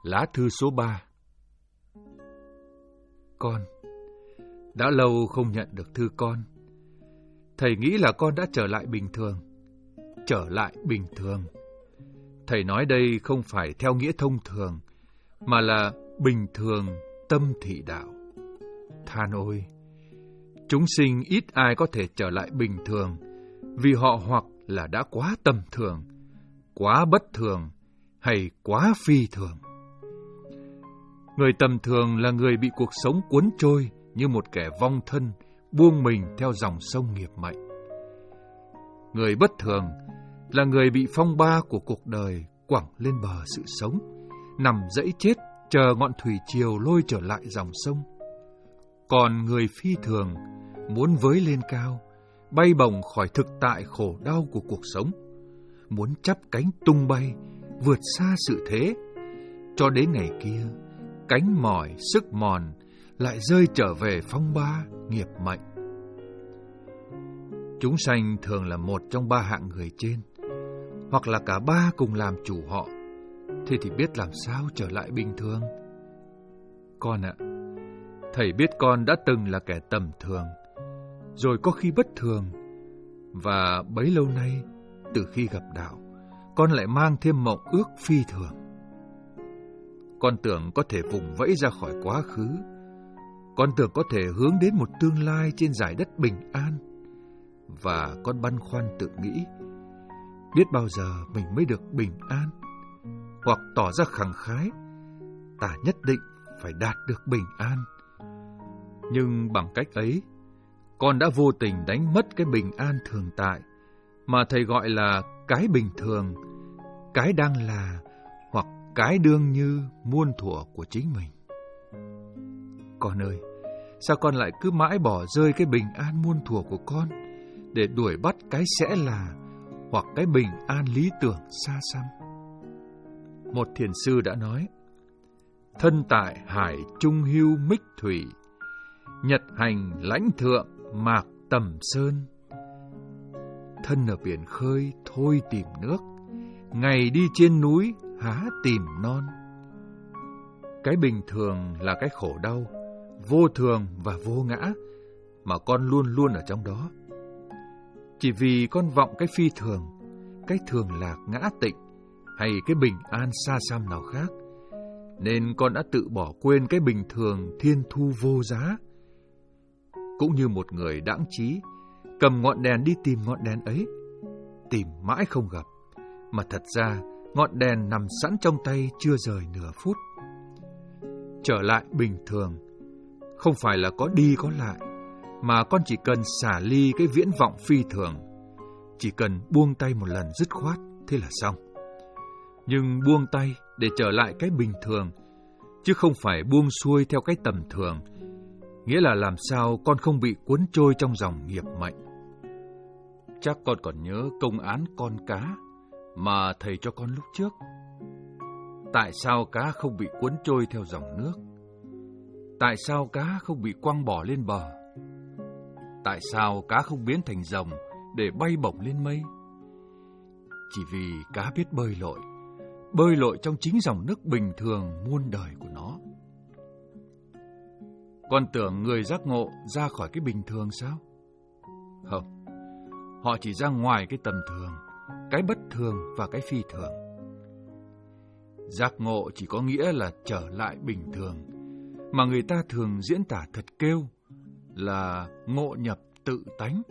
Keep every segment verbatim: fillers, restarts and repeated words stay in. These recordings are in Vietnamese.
Lá thư số ba. Con, đã lâu không nhận được thư con. Thầy nghĩ là con đã trở lại bình thường. Trở lại bình thường. Thầy nói đây không phải theo nghĩa thông thường, mà là bình thường tâm thị đạo. Than ôi! Chúng sinh ít ai có thể trở lại bình thường, vì họ hoặc là đã quá tầm thường, quá bất thường, hay quá phi thường. Người tầm thường là người bị cuộc sống cuốn trôi như một kẻ vong thân, buông mình theo dòng sông nghiệp mệnh. Người bất thường là người bị phong ba của cuộc đời quẳng lên bờ sự sống, nằm dẫy chết chờ ngọn thủy triều lôi trở lại dòng sông. Còn người phi thường muốn với lên cao, bay bổng khỏi thực tại khổ đau của cuộc sống, muốn chắp cánh tung bay, vượt xa sự thế, cho đến ngày kia, cánh mỏi, sức mòn, lại rơi trở về phong ba, nghiệp mệnh. Chúng sanh thường là một trong ba hạng người trên, hoặc là cả ba cùng làm chủ họ. Thế thì biết làm sao trở lại bình thường? Con ạ, thầy biết con đã từng là kẻ tầm thường, rồi có khi bất thường, và bấy lâu nay, từ khi gặp đạo, con lại mang thêm mộng ước phi thường. Con tưởng có thể vùng vẫy ra khỏi quá khứ. Con tưởng có thể hướng đến một tương lai trên dải đất bình an. Và con băn khoăn tự nghĩ, biết bao giờ mình mới được bình an, hoặc tỏ ra khẳng khái, ta nhất định phải đạt được bình an. Nhưng bằng cách ấy, con đã vô tình đánh mất cái bình an thường tại, mà thầy gọi là cái bình thường, cái đang là, hoặc cái đương như muôn thuở của chính mình. Con ơi, sao con lại cứ mãi bỏ rơi cái bình an muôn thuở của con, để đuổi bắt cái sẽ là, hoặc cái bình an lý tưởng xa xăm? Một thiền sư đã nói, thân tại hải trung hưu mích thủy, nhật hành lãnh thượng mạc tầm sơn. Thân ở biển khơi thôi tìm nước, ngày đi trên núi há tìm non. Cái bình thường là cái khổ đau, vô thường và vô ngã, mà con luôn luôn ở trong đó. Chỉ vì con vọng cái phi thường, cái thường lạc ngã tịnh, hay cái bình an xa xăm nào khác, nên con đã tự bỏ quên cái bình thường thiên thu vô giá. Cũng như một người đãng trí, cầm ngọn đèn đi tìm ngọn đèn ấy, tìm mãi không gặp, mà thật ra ngọn đèn nằm sẵn trong tay chưa rời nửa phút. Trở lại bình thường không phải là có đi có lại, mà con chỉ cần xả ly cái viễn vọng phi thường, chỉ cần buông tay một lần dứt khoát, thế là xong. Nhưng buông tay để trở lại cái bình thường, chứ không phải buông xuôi theo cái tầm thường, nghĩa là làm sao con không bị cuốn trôi trong dòng nghiệp mệnh. Chắc con còn nhớ công án con cá mà thầy cho con lúc trước. Tại sao cá không bị cuốn trôi theo dòng nước? Tại sao cá không bị quăng bỏ lên bờ? Tại sao cá không biến thành rồng để bay bổng lên mây? Chỉ vì cá biết bơi lội, bơi lội trong chính dòng nước bình thường muôn đời của nó. Con tưởng người giác ngộ ra khỏi cái bình thường sao? Không, họ chỉ ra ngoài cái tầm thường, cái bất thường và cái phi thường. Giác ngộ chỉ có nghĩa là trở lại bình thường, mà người ta thường diễn tả thật kêu là ngộ nhập tự tánh.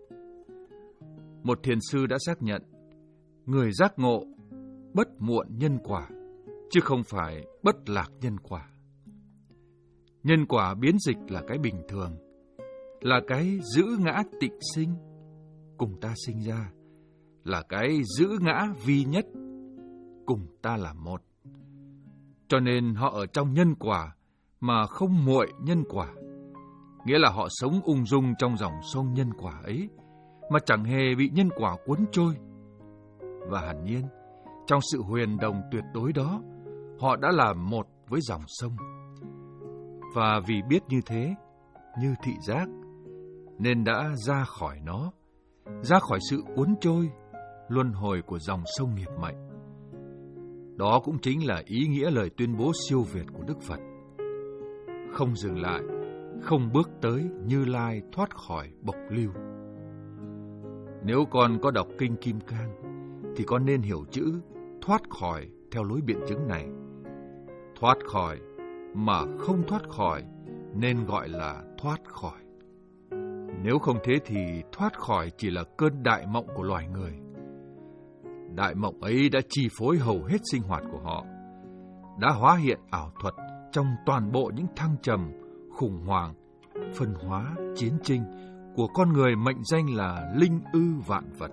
Một thiền sư đã xác nhận, người giác ngộ bất muộn nhân quả, chứ không phải bất lạc nhân quả. Nhân quả biến dịch là cái bình thường, là cái giữ ngã tịnh sinh, cùng ta sinh ra, là cái giữ ngã vi nhất, cùng ta là một. Cho nên họ ở trong nhân quả mà không muội nhân quả, nghĩa là họ sống ung dung trong dòng sông nhân quả ấy, mà chẳng hề bị nhân quả cuốn trôi. Và hẳn nhiên, trong sự huyền đồng tuyệt đối đó, họ đã là một với dòng sông. Và vì biết như thế, như thị giác, nên đã ra khỏi nó, ra khỏi sự cuốn trôi, luân hồi của dòng sông nghiệp mệnh. Đó cũng chính là ý nghĩa lời tuyên bố siêu việt của Đức Phật. Không dừng lại, không bước tới Như Lai thoát khỏi bộc lưu. Nếu con có đọc Kinh Kim Cang, thì con nên hiểu chữ thoát khỏi theo lối biện chứng này. Thoát khỏi mà không thoát khỏi nên gọi là thoát khỏi. Nếu không thế thì thoát khỏi chỉ là cơn đại mộng của loài người. Đại mộng ấy đã chi phối hầu hết sinh hoạt của họ, đã hóa hiện ảo thuật trong toàn bộ những thăng trầm, khủng hoảng, phân hóa, chiến tranh của con người mệnh danh là linh ư vạn vật.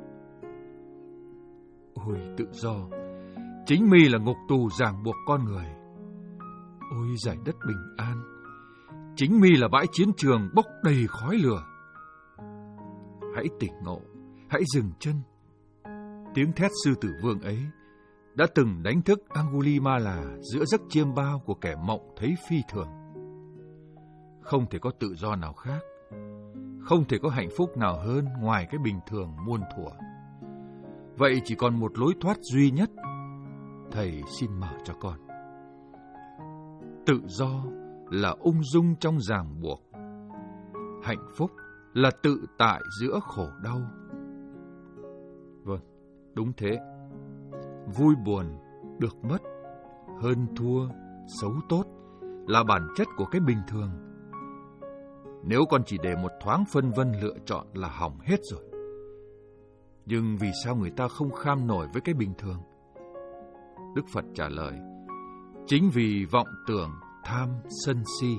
Ôi tự do, chính mi là ngục tù ràng buộc con người. Ôi giải đất bình an, chính mi là bãi chiến trường bốc đầy khói lửa. Hãy tỉnh ngộ, hãy dừng chân. Tiếng thét sư tử vương ấy đã từng đánh thức Angulimala giữa giấc chiêm bao của kẻ mộng thấy phi thường. Không thể có tự do nào khác, không thể có hạnh phúc nào hơn ngoài cái bình thường muôn thuở. Vậy chỉ còn một lối thoát duy nhất. Thầy xin mở cho con. Tự do là ung dung trong ràng buộc. Hạnh phúc là tự tại giữa khổ đau. Vâng, đúng thế. Vui buồn, được mất, hơn thua, xấu tốt là bản chất của cái bình thường. Nếu con chỉ để một thoáng phân vân lựa chọn là hỏng hết rồi. Nhưng vì sao người ta không kham nổi với cái bình thường? Đức Phật trả lời, chính vì vọng tưởng, tham, sân si.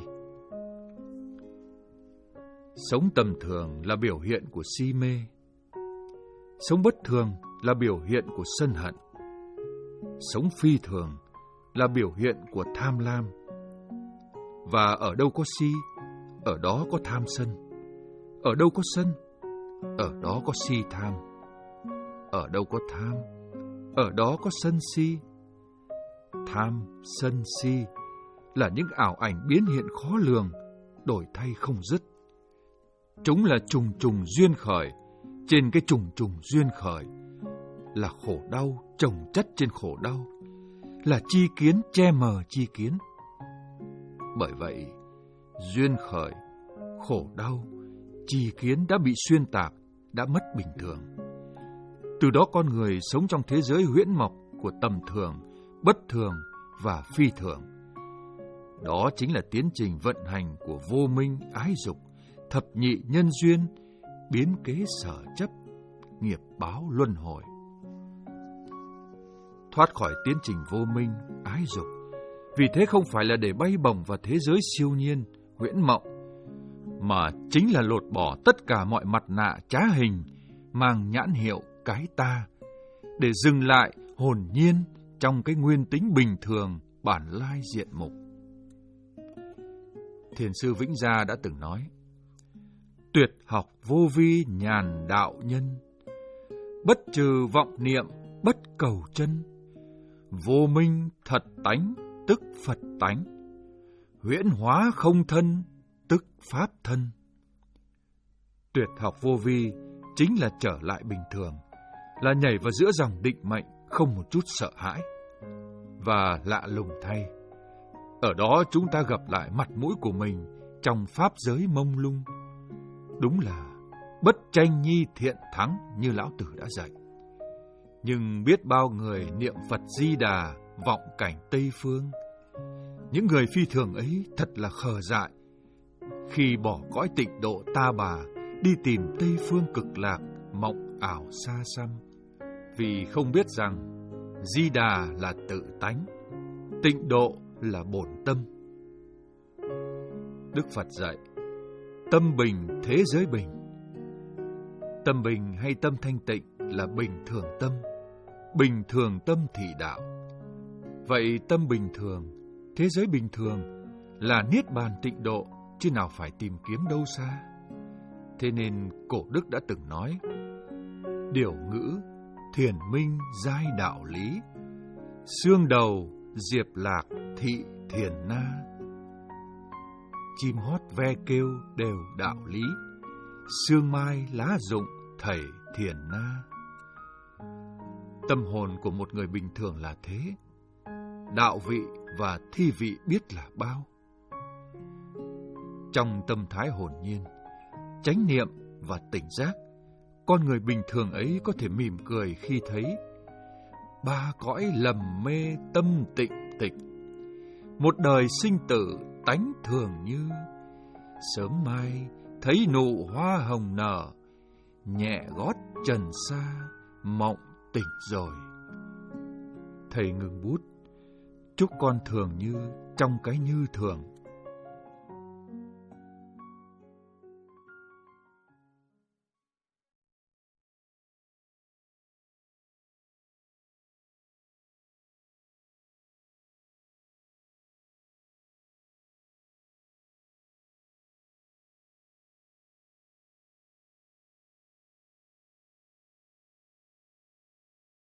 Sống tầm thường là biểu hiện của si mê. Sống bất thường là biểu hiện của sân hận. Sống phi thường là biểu hiện của tham lam. Và ở đâu có si, ở đó có tham sân. Ở đâu có sân, ở đó có si tham. Ở đâu có tham, ở đó có sân si. Tham, sân, si là những ảo ảnh biến hiện khó lường, đổi thay không dứt. Chúng là trùng trùng duyên khởi, trên cái trùng trùng duyên khởi là khổ đau chồng chất trên khổ đau, là chi kiến che mờ chi kiến. Bởi vậy, duyên khởi, khổ đau, chi kiến đã bị xuyên tạc, đã mất bình thường. Từ đó con người sống trong thế giới huyễn mộc của tầm thường, bất thường và phi thường. Đó chính là tiến trình vận hành của vô minh, ái dục, thập nhị nhân duyên, biến kế sở chấp, nghiệp báo luân hồi. Thoát khỏi tiến trình vô minh, ái dục, vì thế không phải là để bay bổng vào thế giới siêu nhiên, huyễn mộng, mà chính là lột bỏ tất cả mọi mặt nạ trá hình, mang nhãn hiệu cái ta, để dừng lại hồn nhiên trong cái nguyên tính bình thường, bản lai diện mục. Thiền sư Vĩnh Gia đã từng nói, tuyệt học vô vi nhàn đạo nhân, bất trừ vọng niệm bất cầu chân, vô minh thật tánh tức Phật tánh, huyễn hóa không thân tức pháp thân. Tuyệt học vô vi chính là trở lại bình thường, là nhảy vào giữa dòng định mệnh không một chút sợ hãi. Và lạ lùng thay, ở đó chúng ta gặp lại mặt mũi của mình trong pháp giới mông lung. Đúng là bất tranh nhi thiện thắng như Lão Tử đã dạy. Nhưng biết bao người niệm Phật Di Đà vọng cảnh Tây Phương. Những người phi thường ấy thật là khờ dại khi bỏ cõi tịnh độ ta bà đi tìm Tây Phương cực lạc mộng ảo xa xăm, vì không biết rằng Di Đà là tự tánh, tịnh độ là bổn tâm. Đức Phật dạy, tâm bình thế giới bình. Tâm bình hay tâm thanh tịnh là bình thường tâm, bình thường tâm thị đạo. Vậy tâm bình thường, thế giới bình thường là niết bàn tịnh độ, chứ nào phải tìm kiếm đâu xa. Thế nên cổ đức đã từng nói, điều ngữ thiền minh giai đạo lý, xương đầu diệp lạc thị thiền na. Chim hót ve kêu đều đạo lý, sương mai lá rụng thầy thiền na. Tâm hồn của một người bình thường là thế. đạo vị và thi vị biết là bao. Trong tâm thái hồn nhiên, chánh niệm và tỉnh giác, con người bình thường ấy có thể mỉm cười khi thấy ba cõi lầm mê tâm tịnh tịch, một đời sinh tử tánh thường như, sớm mai thấy nụ hoa hồng nở, nhẹ gót trần xa, mộng tỉnh rồi. Thầy ngừng bút, chúc con thường như trong cái như thường,